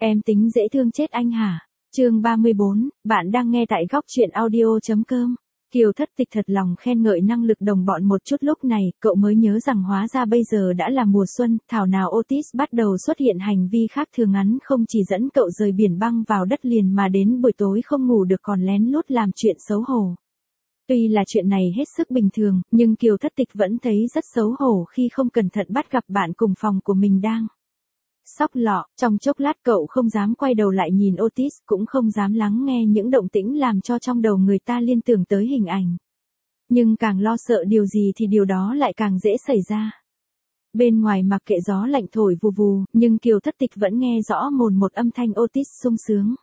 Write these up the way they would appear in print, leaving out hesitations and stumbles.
Em tính dễ thương chết anh hả? Chương 34, bạn đang nghe tại góc truyện audio.com. Kiều Thất Tịch thật lòng khen ngợi năng lực đồng bọn một chút, lúc này, cậu mới nhớ rằng hóa ra bây giờ đã là mùa xuân, thảo nào Otis bắt đầu xuất hiện hành vi khác thường, ngắn không chỉ dẫn cậu rời biển băng vào đất liền mà đến buổi tối không ngủ được còn lén lút làm chuyện xấu hổ. Tuy là chuyện này hết sức bình thường, nhưng Kiều Thất Tịch vẫn thấy rất xấu hổ khi không cẩn thận bắt gặp bạn cùng phòng của mình đang sóc lọ. Trong chốc lát cậu không dám quay đầu lại nhìn Otis, cũng không dám lắng nghe những động tĩnh làm cho trong đầu người ta liên tưởng tới hình ảnh. Nhưng càng lo sợ điều gì thì điều đó lại càng dễ xảy ra. Bên ngoài mặc kệ gió lạnh thổi vù vù, nhưng Kiều Thất Tịch vẫn nghe rõ mồn một âm thanh Otis sung sướng.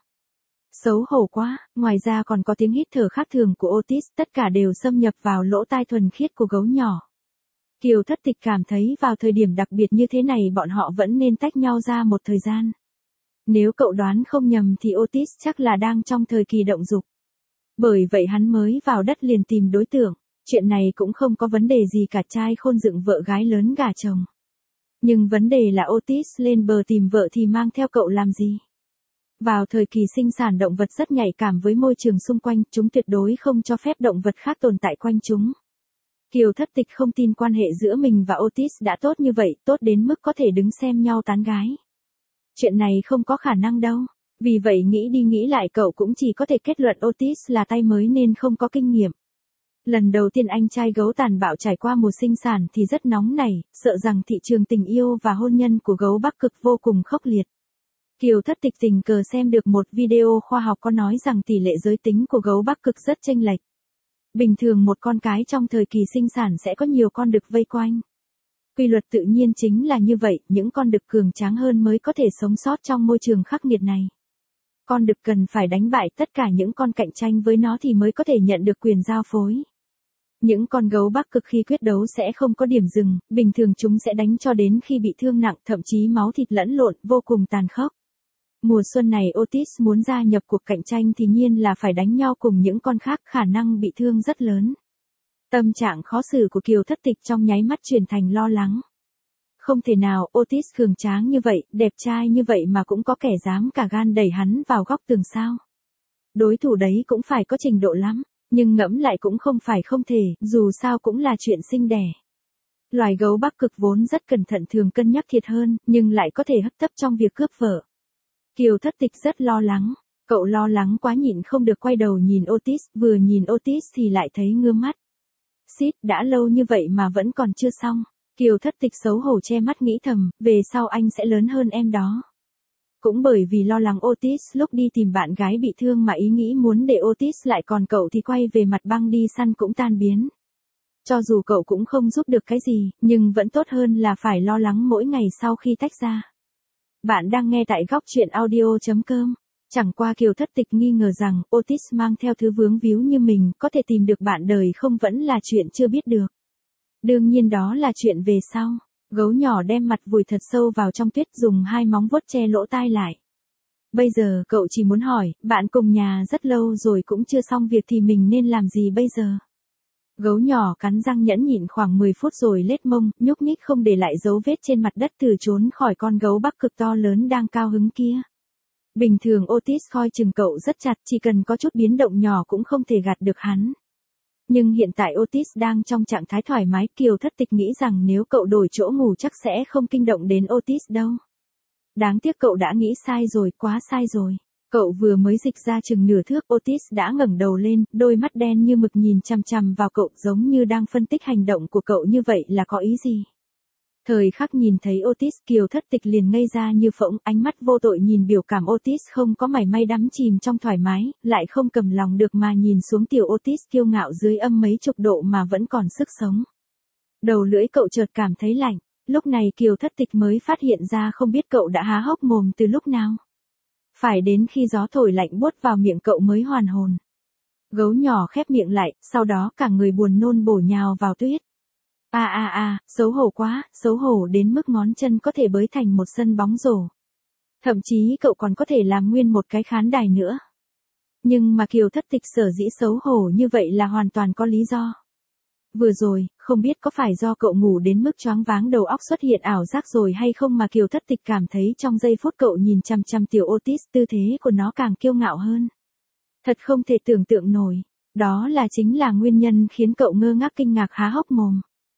Xấu hổ quá, ngoài ra còn có tiếng hít thở khác thường của Otis, tất cả đều xâm nhập vào lỗ tai thuần khiết của gấu nhỏ. Kiều Thất Tịch cảm thấy vào thời điểm đặc biệt như thế này bọn họ vẫn nên tách nhau ra một thời gian. Nếu cậu đoán không nhầm thì Otis chắc là đang trong thời kỳ động dục. Bởi vậy hắn mới vào đất liền tìm đối tượng. Chuyện này cũng không có vấn đề gì cả, trai khôn dựng vợ gái lớn gả chồng. Nhưng vấn đề là Otis lên bờ tìm vợ thì mang theo cậu làm gì? Vào thời kỳ sinh sản động vật rất nhạy cảm với môi trường xung quanh, chúng tuyệt đối không cho phép động vật khác tồn tại quanh chúng. Kiều Thất Tịch không tin quan hệ giữa mình và Otis đã tốt như vậy, tốt đến mức có thể đứng xem nhau tán gái. Chuyện này không có khả năng đâu. Vì vậy nghĩ đi nghĩ lại cậu cũng chỉ có thể kết luận Otis là tay mới nên không có kinh nghiệm. Lần đầu tiên anh trai gấu tàn bạo trải qua mùa sinh sản thì rất nóng nảy, sợ rằng thị trường tình yêu và hôn nhân của gấu Bắc Cực vô cùng khốc liệt. Kiều Thất Tịch tình cờ xem được một video khoa học có nói rằng tỷ lệ giới tính của gấu Bắc Cực rất chênh lệch. Bình thường một con cái trong thời kỳ sinh sản sẽ có nhiều con đực vây quanh. Quy luật tự nhiên chính là như vậy, những con đực cường tráng hơn mới có thể sống sót trong môi trường khắc nghiệt này. Con đực cần phải đánh bại tất cả những con cạnh tranh với nó thì mới có thể nhận được quyền giao phối. Những con gấu Bắc Cực khi quyết đấu sẽ không có điểm dừng, bình thường chúng sẽ đánh cho đến khi bị thương nặng, thậm chí máu thịt lẫn lộn, vô cùng tàn khốc. Mùa xuân này Otis muốn gia nhập cuộc cạnh tranh thì nhiên là phải đánh nhau cùng những con khác, khả năng bị thương rất lớn. Tâm trạng khó xử của Kiều Thất Tịch trong nháy mắt chuyển thành lo lắng. Không thể nào, Otis cường tráng như vậy, đẹp trai như vậy mà cũng có kẻ dám cả gan đẩy hắn vào góc tường sao. Đối thủ đấy cũng phải có trình độ lắm, nhưng ngẫm lại cũng không phải không thể, dù sao cũng là chuyện sinh đẻ. Loài gấu Bắc Cực vốn rất cẩn thận, thường cân nhắc thiệt hơn, nhưng lại có thể hấp tấp trong việc cướp vợ. Kiều Thất Tịch rất lo lắng, cậu lo lắng quá nhịn không được quay đầu nhìn Otis, vừa nhìn Otis thì lại thấy ngứa mắt. Xít, đã lâu như vậy mà vẫn còn chưa xong. Kiều Thất Tịch xấu hổ che mắt nghĩ thầm, về sau anh sẽ lớn hơn em đó. Cũng bởi vì lo lắng Otis lúc đi tìm bạn gái bị thương mà ý nghĩ muốn để Otis lại còn cậu thì quay về mặt băng đi săn cũng tan biến. Cho dù cậu cũng không giúp được cái gì, nhưng vẫn tốt hơn là phải lo lắng mỗi ngày sau khi tách ra. Bạn đang nghe tại góc truyện audio.com. Chẳng qua Kiều Thất Tịch nghi ngờ rằng Otis mang theo thứ vướng víu như mình có thể tìm được bạn đời không vẫn là chuyện chưa biết được. Đương nhiên đó là chuyện về sau. Gấu nhỏ đem mặt vùi thật sâu vào trong tuyết, dùng hai móng vuốt che lỗ tai lại. Bây giờ cậu chỉ muốn hỏi, bạn cùng nhà rất lâu rồi cũng chưa xong việc thì mình nên làm gì bây giờ? Gấu nhỏ cắn răng nhẫn nhịn khoảng 10 phút rồi lết mông, nhúc nhích không để lại dấu vết trên mặt đất từ trốn khỏi con gấu Bắc Cực to lớn đang cao hứng kia. Bình thường Otis coi chừng cậu rất chặt, chỉ cần có chút biến động nhỏ cũng không thể gạt được hắn. Nhưng hiện tại Otis đang trong trạng thái thoải mái, Kiều Thất Tịch nghĩ rằng nếu cậu đổi chỗ ngủ chắc sẽ không kinh động đến Otis đâu. Đáng tiếc cậu đã nghĩ sai rồi, quá sai rồi. Cậu vừa mới dịch ra chừng nửa thước, Otis đã ngẩng đầu lên, đôi mắt đen như mực nhìn chằm chằm vào cậu giống như đang phân tích hành động của cậu như vậy là có ý gì. Thời khắc nhìn thấy Otis, Kiều Thất Tịch liền ngây ra như phỗng, ánh mắt vô tội nhìn biểu cảm Otis không có mảy may đắm chìm trong thoải mái, lại không cầm lòng được mà nhìn xuống tiểu Otis kiêu ngạo dưới âm mấy chục độ mà vẫn còn sức sống. Đầu lưỡi cậu chợt cảm thấy lạnh, lúc này Kiều Thất Tịch mới phát hiện ra không biết cậu đã há hốc mồm từ lúc nào. Phải đến khi gió thổi lạnh buốt vào miệng cậu mới hoàn hồn. Gấu nhỏ khép miệng lại, sau đó cả người buồn nôn bổ nhào vào tuyết. Xấu hổ quá, xấu hổ đến mức ngón chân có thể bới thành một sân bóng rổ. Thậm chí cậu còn có thể làm nguyên một cái khán đài nữa. Nhưng mà Kiều Thất Tịch sở dĩ xấu hổ như vậy là hoàn toàn có lý do. Vừa rồi, không biết có phải do cậu ngủ đến mức choáng váng đầu óc xuất hiện ảo giác rồi hay không mà Kiều Thất Tịch cảm thấy trong giây phút cậu nhìn chằm chằm tiểu Otis, tư thế của nó càng kiêu ngạo hơn. Thật không thể tưởng tượng nổi. Đó chính là nguyên nhân khiến cậu ngơ ngác kinh ngạc há hốc mồm.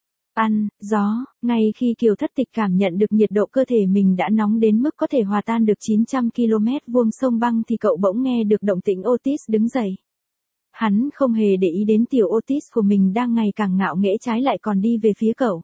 Gió, ngay khi Kiều Thất Tịch cảm nhận được nhiệt độ cơ thể mình đã nóng đến mức có thể hòa tan được 900 km vuông sông băng thì cậu bỗng nghe được động tĩnh Otis đứng dậy. Hắn không hề để ý đến tiểu Otis của mình đang ngày càng ngạo nghễ, trái lại còn đi về phía cậu.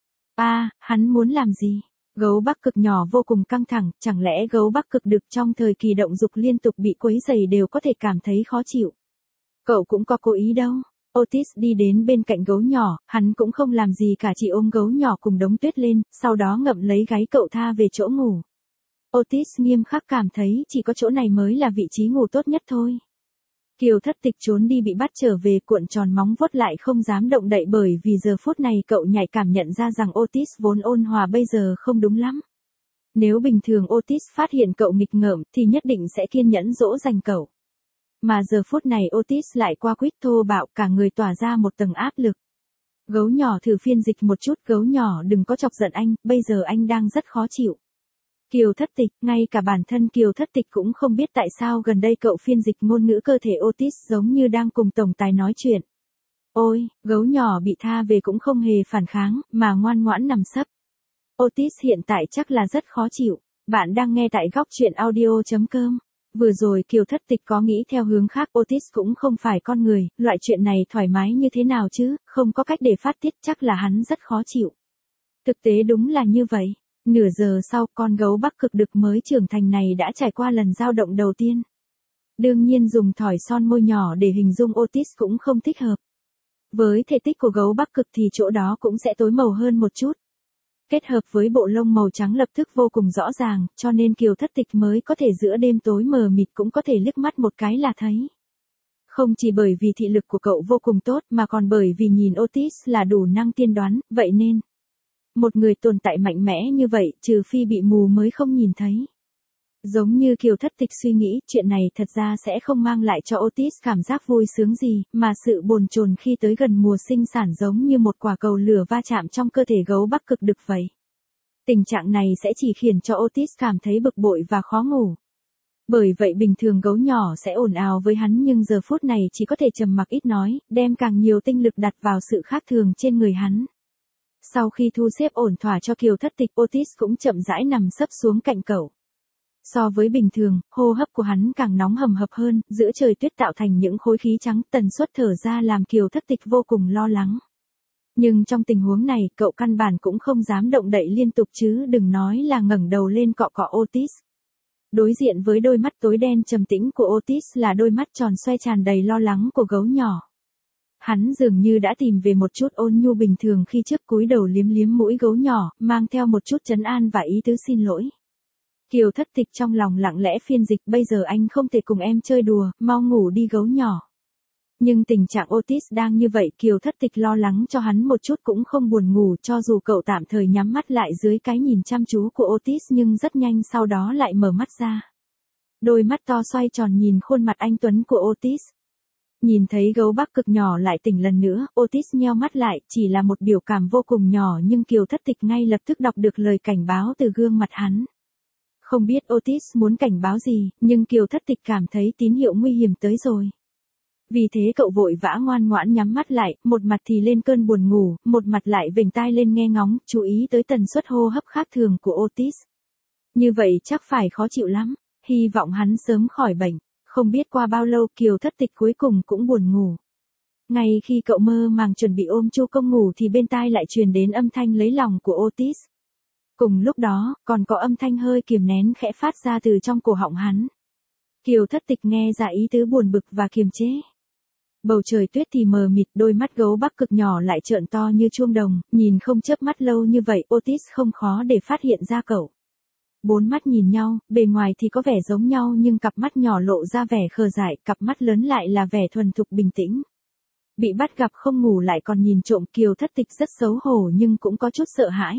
Hắn muốn làm gì? Gấu Bắc Cực nhỏ vô cùng căng thẳng, chẳng lẽ gấu Bắc Cực được trong thời kỳ động dục liên tục bị quấy rầy đều có thể cảm thấy khó chịu. Cậu cũng có cố ý đâu. Otis đi đến bên cạnh gấu nhỏ, hắn cũng không làm gì cả, chỉ ôm gấu nhỏ cùng đống tuyết lên, sau đó ngậm lấy gáy cậu tha về chỗ ngủ. Otis nghiêm khắc cảm thấy chỉ có chỗ này mới là vị trí ngủ tốt nhất thôi. Kiều Thất Tịch trốn đi bị bắt trở về, cuộn tròn móng vuốt lại không dám động đậy bởi vì giờ phút này cậu nhạy cảm nhận ra rằng Otis vốn ôn hòa bây giờ không đúng lắm. Nếu bình thường Otis phát hiện cậu nghịch ngợm thì nhất định sẽ kiên nhẫn dỗ dành cậu. Mà giờ phút này Otis lại qua quýt thô bạo, cả người tỏa ra một tầng áp lực. Gấu nhỏ thử phiên dịch một chút, gấu nhỏ đừng có chọc giận anh, bây giờ anh đang rất khó chịu. Kiều Thất Tịch, ngay cả bản thân Kiều Thất Tịch cũng không biết tại sao gần đây cậu phiên dịch ngôn ngữ cơ thể Otis giống như đang cùng tổng tài nói chuyện. Ôi, gấu nhỏ bị tha về cũng không hề phản kháng, mà ngoan ngoãn nằm sấp. Otis hiện tại chắc là rất khó chịu. Bạn đang nghe tại góc truyện audio.com. Vừa rồi Kiều Thất Tịch có nghĩ theo hướng khác, Otis cũng không phải con người, loại chuyện này thoải mái như thế nào chứ, không có cách để phát tiết, chắc là hắn rất khó chịu. Thực tế đúng là như vậy. Nửa giờ sau, con gấu Bắc Cực đực mới trưởng thành này đã trải qua lần dao động đầu tiên. Đương nhiên dùng thỏi son môi nhỏ để hình dung Otis cũng không thích hợp. Với thể tích của gấu Bắc Cực thì chỗ đó cũng sẽ tối màu hơn một chút. Kết hợp với bộ lông màu trắng lập tức vô cùng rõ ràng, cho nên Kiều Thất Tịch mới có thể giữa đêm tối mờ mịt cũng có thể liếc mắt một cái là thấy. Không chỉ bởi vì thị lực của cậu vô cùng tốt mà còn bởi vì nhìn Otis là đủ năng tiên đoán, vậy nên một người tồn tại mạnh mẽ như vậy trừ phi bị mù mới không nhìn thấy. Giống như Kiều Thất Tịch suy nghĩ, chuyện này thật ra sẽ không mang lại cho Otis cảm giác vui sướng gì, mà sự bồn chồn khi tới gần mùa sinh sản giống như một quả cầu lửa va chạm trong cơ thể gấu Bắc Cực đực vậy. Tình trạng này sẽ chỉ khiến cho Otis cảm thấy bực bội và khó ngủ. Bởi vậy bình thường gấu nhỏ sẽ ồn ào với hắn nhưng giờ phút này chỉ có thể trầm mặc ít nói, đem càng nhiều tinh lực đặt vào sự khác thường trên người hắn. Sau khi thu xếp ổn thỏa cho Kiều Thất Tịch, Otis cũng chậm rãi nằm sấp xuống cạnh cậu. So với bình thường, hô hấp của hắn càng nóng hầm hập hơn, giữa trời tuyết tạo thành những khối khí trắng, tần suất thở ra làm Kiều Thất Tịch vô cùng lo lắng. Nhưng trong tình huống này, cậu căn bản cũng không dám động đậy liên tục chứ đừng nói là ngẩng đầu lên cọ cọ Otis. Đối diện với đôi mắt tối đen trầm tĩnh của Otis là đôi mắt tròn xoe tràn đầy lo lắng của gấu nhỏ. Hắn dường như đã tìm về một chút ôn nhu bình thường khi trước cúi đầu liếm liếm mũi gấu nhỏ, mang theo một chút trấn an và ý tứ xin lỗi. Kiều Thất Tịch trong lòng lặng lẽ phiên dịch, bây giờ anh không thể cùng em chơi đùa, mau ngủ đi gấu nhỏ. Nhưng tình trạng Otis đang như vậy, Kiều Thất Tịch lo lắng cho hắn một chút cũng không buồn ngủ, cho dù cậu tạm thời nhắm mắt lại dưới cái nhìn chăm chú của Otis nhưng rất nhanh sau đó lại mở mắt ra. Đôi mắt to xoay tròn nhìn khuôn mặt anh tuấn của Otis. Nhìn thấy gấu Bắc Cực nhỏ lại tỉnh lần nữa, Otis nheo mắt lại, chỉ là một biểu cảm vô cùng nhỏ nhưng Kiều Thất Tịch ngay lập tức đọc được lời cảnh báo từ gương mặt hắn. Không biết Otis muốn cảnh báo gì, nhưng Kiều Thất Tịch cảm thấy tín hiệu nguy hiểm tới rồi. Vì thế cậu vội vã ngoan ngoãn nhắm mắt lại, một mặt thì lên cơn buồn ngủ, một mặt lại vểnh tai lên nghe ngóng, chú ý tới tần suất hô hấp khác thường của Otis. Như vậy chắc phải khó chịu lắm, hy vọng hắn sớm khỏi bệnh. Không biết qua bao lâu Kiều Thất Tịch cuối cùng cũng buồn ngủ. Ngay khi cậu mơ màng chuẩn bị ôm Chu Công ngủ thì bên tai lại truyền đến âm thanh lấy lòng của Otis. Cùng lúc đó, còn có âm thanh hơi kiềm nén khẽ phát ra từ trong cổ họng hắn. Kiều Thất Tịch nghe ra ý tứ buồn bực và kiềm chế. Bầu trời tuyết thì mờ mịt, đôi mắt gấu Bắc Cực nhỏ lại trợn to như chuông đồng, nhìn không chớp mắt lâu như vậy, Otis không khó để phát hiện ra cậu. Bốn mắt nhìn nhau, bề ngoài thì có vẻ giống nhau nhưng cặp mắt nhỏ lộ ra vẻ khờ dại, cặp mắt lớn lại là vẻ thuần thục bình tĩnh. Bị bắt gặp không ngủ lại còn nhìn trộm, Kiều Thất Tịch rất xấu hổ nhưng cũng có chút sợ hãi.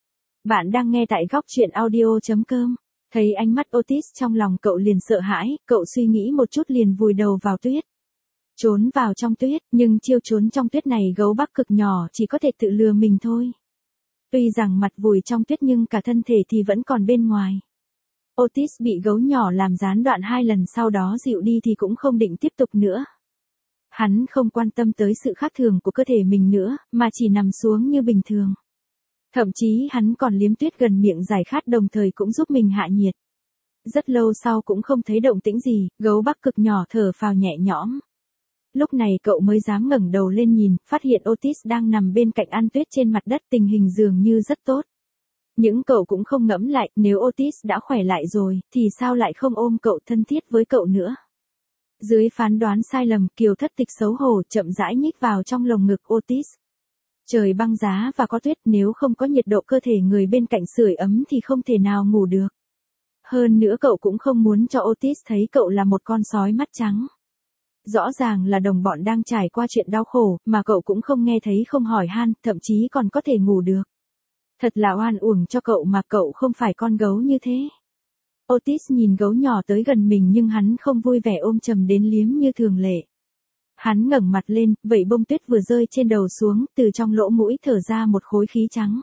Bạn đang nghe tại góc truyện audio.com. Thấy ánh mắt Otis trong lòng cậu liền sợ hãi, cậu suy nghĩ một chút liền vùi đầu vào tuyết. trốn vào trong tuyết, nhưng chiêu trốn trong tuyết này gấu Bắc Cực nhỏ chỉ có thể tự lừa mình thôi. Tuy rằng mặt vùi trong tuyết nhưng cả thân thể thì vẫn còn bên ngoài. Otis bị gấu nhỏ làm gián đoạn 2 lần sau đó dịu đi thì cũng không định tiếp tục nữa. Hắn không quan tâm tới sự khác thường của cơ thể mình nữa, mà chỉ nằm xuống như bình thường. Thậm chí hắn còn liếm tuyết gần miệng giải khát đồng thời cũng giúp mình hạ nhiệt. Rất lâu sau cũng không thấy động tĩnh gì, gấu Bắc Cực nhỏ thở phào nhẹ nhõm. Lúc này cậu mới dám ngẩng đầu lên nhìn, phát hiện Otis đang nằm bên cạnh ăn tuyết trên mặt đất, tình hình dường như rất tốt. Những cậu cũng không ngẫm lại, nếu Otis đã khỏe lại rồi, thì sao lại không ôm cậu thân thiết với cậu nữa. Dưới phán đoán sai lầm, Kiều Thất Tịch xấu hổ chậm rãi nhích vào trong lồng ngực Otis. Trời băng giá và có tuyết, nếu không có nhiệt độ cơ thể người bên cạnh sưởi ấm thì không thể nào ngủ được. Hơn nữa cậu cũng không muốn cho Otis thấy cậu là một con sói mắt trắng. Rõ ràng là đồng bọn đang trải qua chuyện đau khổ, mà cậu cũng không nghe thấy không hỏi han, thậm chí còn có thể ngủ được. Thật là oan uổng cho cậu mà cậu không phải con gấu như thế. Otis nhìn gấu nhỏ tới gần mình nhưng hắn không vui vẻ ôm chầm đến liếm như thường lệ. Hắn ngẩng mặt lên, vẩy bông tuyết vừa rơi trên đầu xuống, từ trong lỗ mũi thở ra một khối khí trắng.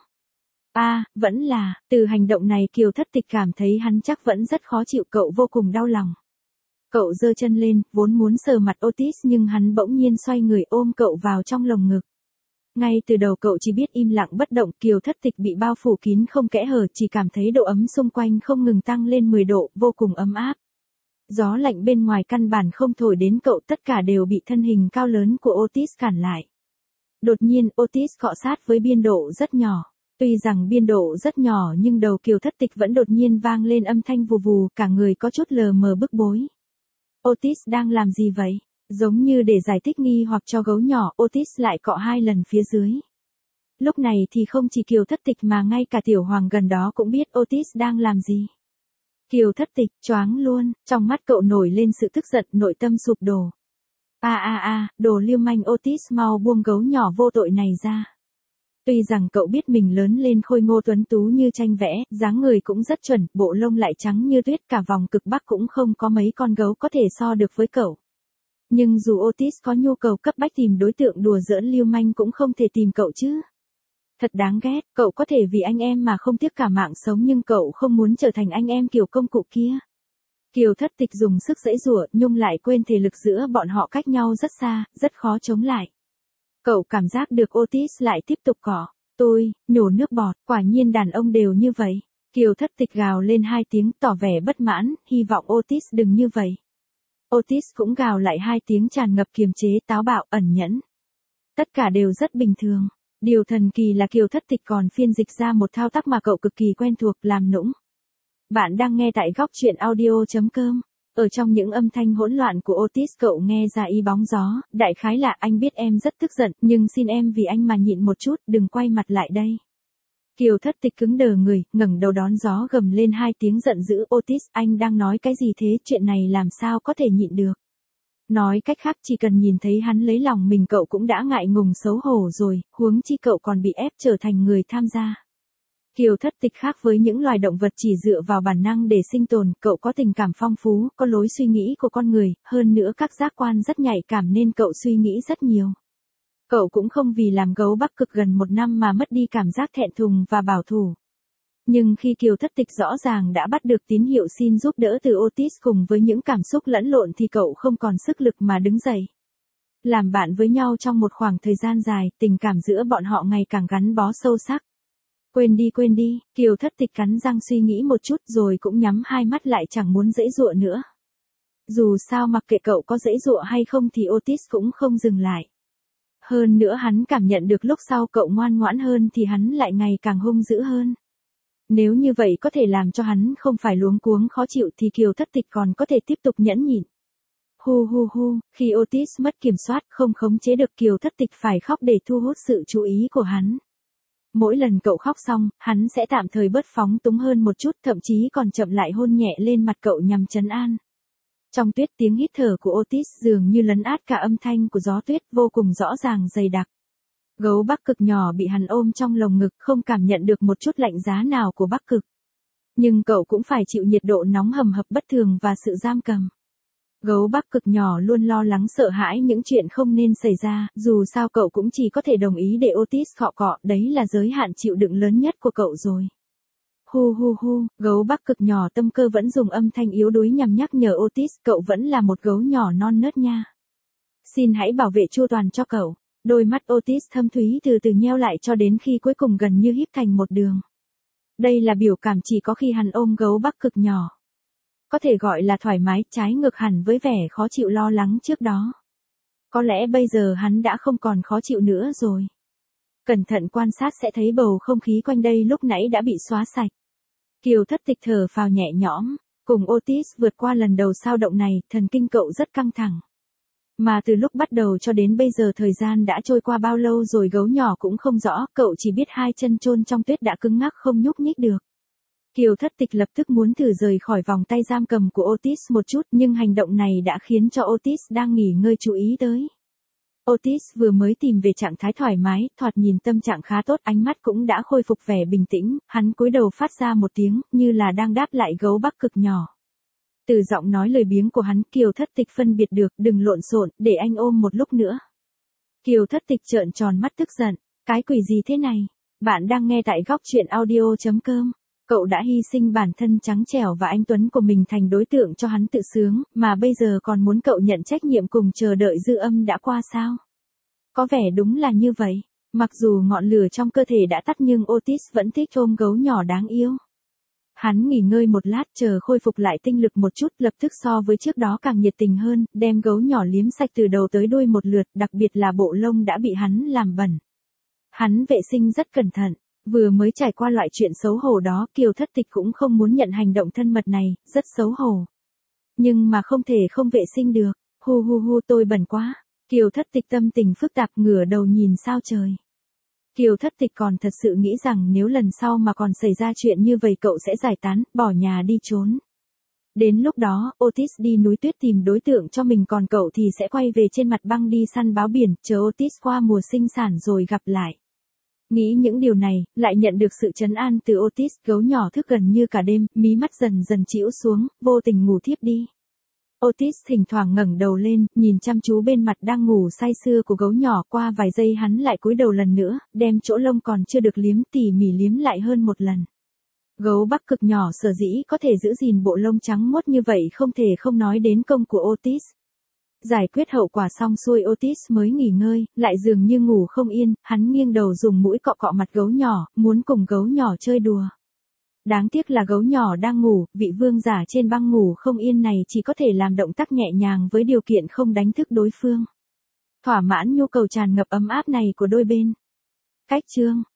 Vẫn là, từ hành động này Kiều Thất Tịch cảm thấy hắn chắc vẫn rất khó chịu, cậu vô cùng đau lòng. Cậu giơ chân lên, vốn muốn sờ mặt Otis nhưng hắn bỗng nhiên xoay người ôm cậu vào trong lồng ngực. Ngay từ đầu cậu chỉ biết im lặng bất động, Kiều Thất Tịch bị bao phủ kín không kẽ hở, chỉ cảm thấy độ ấm xung quanh không ngừng tăng lên 10 độ, vô cùng ấm áp. Gió lạnh bên ngoài căn bản không thổi đến cậu, tất cả đều bị thân hình cao lớn của Otis cản lại. Đột nhiên Otis cọ sát với biên độ rất nhỏ. Tuy rằng biên độ rất nhỏ nhưng đầu Kiều Thất Tịch vẫn đột nhiên vang lên âm thanh vù vù, cả người có chút lờ mờ bức bối. Otis đang làm gì vậy? Giống như để giải thích nghi hoặc cho gấu nhỏ, Otis lại cọ 2 lần phía dưới. Lúc này thì không chỉ Kiều Thất Tịch mà ngay cả Tiểu Hoàng gần đó cũng biết Otis đang làm gì. Kiều Thất Tịch choáng luôn, trong mắt cậu nổi lên sự tức giận, nội tâm sụp đổ. Đồ lưu manh, Otis mau buông gấu nhỏ vô tội này ra. Tuy rằng cậu biết mình lớn lên khôi ngô tuấn tú như tranh vẽ, dáng người cũng rất chuẩn, bộ lông lại trắng như tuyết, cả vòng cực Bắc cũng không có mấy con gấu có thể so được với cậu. Nhưng dù Otis có nhu cầu cấp bách tìm đối tượng đùa giỡn lưu manh cũng không thể tìm cậu chứ. Thật đáng ghét, cậu có thể vì anh em mà không tiếc cả mạng sống nhưng cậu không muốn trở thành anh em kiểu công cụ kia. Kiều Thất Tịch dùng sức giãy giụa nhưng lại quên thể lực giữa bọn họ cách nhau rất xa, rất khó chống lại. Cậu cảm giác được Otis lại tiếp tục cọ. Tôi, nhổ nước bọt, quả nhiên đàn ông đều như vậy. Kiều Thất Tịch gào lên 2 tiếng tỏ vẻ bất mãn, hy vọng Otis đừng như vậy. Otis cũng gào lại 2 tiếng tràn ngập kiềm chế, táo bạo, ẩn nhẫn. Tất cả đều rất bình thường. Điều thần kỳ là Kiều Thất Tịch còn phiên dịch ra một thao tác mà cậu cực kỳ quen thuộc, làm nũng. Bạn đang nghe tại góc truyện audio.com. Ở trong những âm thanh hỗn loạn của Otis cậu nghe ra ý bóng gió, đại khái là anh biết em rất tức giận, nhưng xin em vì anh mà nhịn một chút, đừng quay mặt lại đây. Kiều Thất Tịch cứng đờ người, ngẩng đầu đón gió gầm lên 2 tiếng giận dữ. Otis, anh đang nói cái gì thế, chuyện này làm sao có thể nhịn được. Nói cách khác chỉ cần nhìn thấy hắn lấy lòng mình cậu cũng đã ngại ngùng xấu hổ rồi, huống chi cậu còn bị ép trở thành người tham gia. Kiều Thất Tịch khác với những loài động vật chỉ dựa vào bản năng để sinh tồn, cậu có tình cảm phong phú, có lối suy nghĩ của con người, hơn nữa các giác quan rất nhạy cảm nên cậu suy nghĩ rất nhiều. Cậu cũng không vì làm gấu Bắc Cực gần 1 năm mà mất đi cảm giác thẹn thùng và bảo thủ. Nhưng khi Kiều Thất Tịch rõ ràng đã bắt được tín hiệu xin giúp đỡ từ Otis cùng với những cảm xúc lẫn lộn thì cậu không còn sức lực mà đứng dậy. Làm bạn với nhau trong một khoảng thời gian dài, tình cảm giữa bọn họ ngày càng gắn bó sâu sắc. Quên đi, Kiều Thất Tịch cắn răng suy nghĩ một chút rồi cũng nhắm 2 mắt lại, chẳng muốn giãy giụa nữa. Dù sao mặc kệ cậu có giãy giụa hay không thì Otis cũng không dừng lại. Hơn nữa hắn cảm nhận được lúc sau cậu ngoan ngoãn hơn thì hắn lại ngày càng hung dữ hơn. Nếu như vậy có thể làm cho hắn không phải luống cuống khó chịu thì Kiều Thất Tịch còn có thể tiếp tục nhẫn nhịn. Khi Otis mất kiểm soát không khống chế được Kiều Thất Tịch phải khóc để thu hút sự chú ý của hắn. Mỗi lần cậu khóc xong, hắn sẽ tạm thời bớt phóng túng hơn một chút, thậm chí còn chậm lại hôn nhẹ lên mặt cậu nhằm trấn an. Trong tuyết tiếng hít thở của Otis dường như lấn át cả âm thanh của gió tuyết, vô cùng rõ ràng dày đặc. Gấu Bắc Cực nhỏ bị hắn ôm trong lồng ngực không cảm nhận được một chút lạnh giá nào của Bắc Cực. Nhưng cậu cũng phải chịu nhiệt độ nóng hầm hập bất thường và sự giam cầm. Gấu Bắc Cực nhỏ luôn lo lắng sợ hãi những chuyện không nên xảy ra, dù sao cậu cũng chỉ có thể đồng ý để Otis cọ cọ, đấy là giới hạn chịu đựng lớn nhất của cậu rồi. Hu hu hu, gấu Bắc Cực nhỏ tâm cơ vẫn dùng âm thanh yếu đuối nhằm nhắc nhở Otis, cậu vẫn là một gấu nhỏ non nớt nha. Xin hãy bảo vệ chu toàn cho cậu. Đôi mắt Otis thâm thúy từ từ nheo lại cho đến khi cuối cùng gần như híp thành một đường. Đây là biểu cảm chỉ có khi hắn ôm gấu Bắc Cực nhỏ. Có thể gọi là thoải mái, trái ngược hẳn với vẻ khó chịu lo lắng trước đó. Có lẽ bây giờ hắn đã không còn khó chịu nữa rồi. Cẩn thận quan sát sẽ thấy bầu không khí quanh đây lúc nãy đã bị xóa sạch. Kiều Thất Tịch thở phào nhẹ nhõm, cùng Otis vượt qua lần đầu sao động này, thần kinh cậu rất căng thẳng. Mà từ lúc bắt đầu cho đến bây giờ thời gian đã trôi qua bao lâu rồi gấu nhỏ cũng không rõ, cậu chỉ biết hai chân chôn trong tuyết đã cứng ngắc không nhúc nhích được. Kiều Thất Tịch lập tức muốn thử rời khỏi vòng tay giam cầm của Otis một chút, nhưng hành động này đã khiến cho Otis đang nghỉ ngơi chú ý tới. Otis vừa mới tìm về trạng thái thoải mái, thoạt nhìn tâm trạng khá tốt, ánh mắt cũng đã khôi phục vẻ bình tĩnh, hắn cúi đầu phát ra một tiếng, như là đang đáp lại gấu Bắc Cực nhỏ. Từ giọng nói lời biếng của hắn, Kiều Thất Tịch phân biệt được, đừng lộn xộn, để anh ôm một lúc nữa. Kiều Thất Tịch trợn tròn mắt tức giận, cái quỷ gì thế này? Bạn đang nghe tại góc truyện audio.com. Cậu đã hy sinh bản thân trắng trẻo và anh tuấn của mình thành đối tượng cho hắn tự sướng, mà bây giờ còn muốn cậu nhận trách nhiệm cùng chờ đợi dư âm đã qua sao? Có vẻ đúng là như vậy. Mặc dù ngọn lửa trong cơ thể đã tắt nhưng Otis vẫn thích ôm gấu nhỏ đáng yêu. Hắn nghỉ ngơi một lát chờ khôi phục lại tinh lực một chút, lập tức so với trước đó càng nhiệt tình hơn, đem gấu nhỏ liếm sạch từ đầu tới đuôi một lượt, đặc biệt là bộ lông đã bị hắn làm bẩn. Hắn vệ sinh rất cẩn thận, vừa mới trải qua loại chuyện xấu hổ đó, Kiều Thất Tịch cũng không muốn nhận hành động thân mật này, rất xấu hổ. Nhưng mà không thể không vệ sinh được, hu hu hu tôi bẩn quá. Kiều Thất Tịch tâm tình phức tạp ngửa đầu nhìn sao trời. Kiều Thất Tịch còn thật sự nghĩ rằng nếu lần sau mà còn xảy ra chuyện như vậy cậu sẽ giải tán, bỏ nhà đi trốn. Đến lúc đó, Otis đi núi tuyết tìm đối tượng cho mình còn cậu thì sẽ quay về trên mặt băng đi săn báo biển, chờ Otis qua mùa sinh sản rồi gặp lại. Nghĩ những điều này, lại nhận được sự trấn an từ Otis, gấu nhỏ thức gần như cả đêm, mí mắt dần dần chĩu xuống, vô tình ngủ thiếp đi. Otis thỉnh thoảng ngẩng đầu lên, nhìn chăm chú bên mặt đang ngủ say sưa của gấu nhỏ, qua vài giây hắn lại cúi đầu lần nữa, đem chỗ lông còn chưa được liếm tỉ mỉ liếm lại hơn một lần. Gấu Bắc Cực nhỏ sở dĩ có thể giữ gìn bộ lông trắng muốt như vậy không thể không nói đến công của Otis. Giải quyết hậu quả xong xuôi Otis mới nghỉ ngơi, lại dường như ngủ không yên, hắn nghiêng đầu dùng mũi cọ cọ mặt gấu nhỏ, muốn cùng gấu nhỏ chơi đùa. Đáng tiếc là gấu nhỏ đang ngủ, vị vương giả trên băng ngủ không yên này chỉ có thể làm động tác nhẹ nhàng với điều kiện không đánh thức đối phương. Thỏa mãn nhu cầu tràn ngập ấm áp này của đôi bên. Cách chương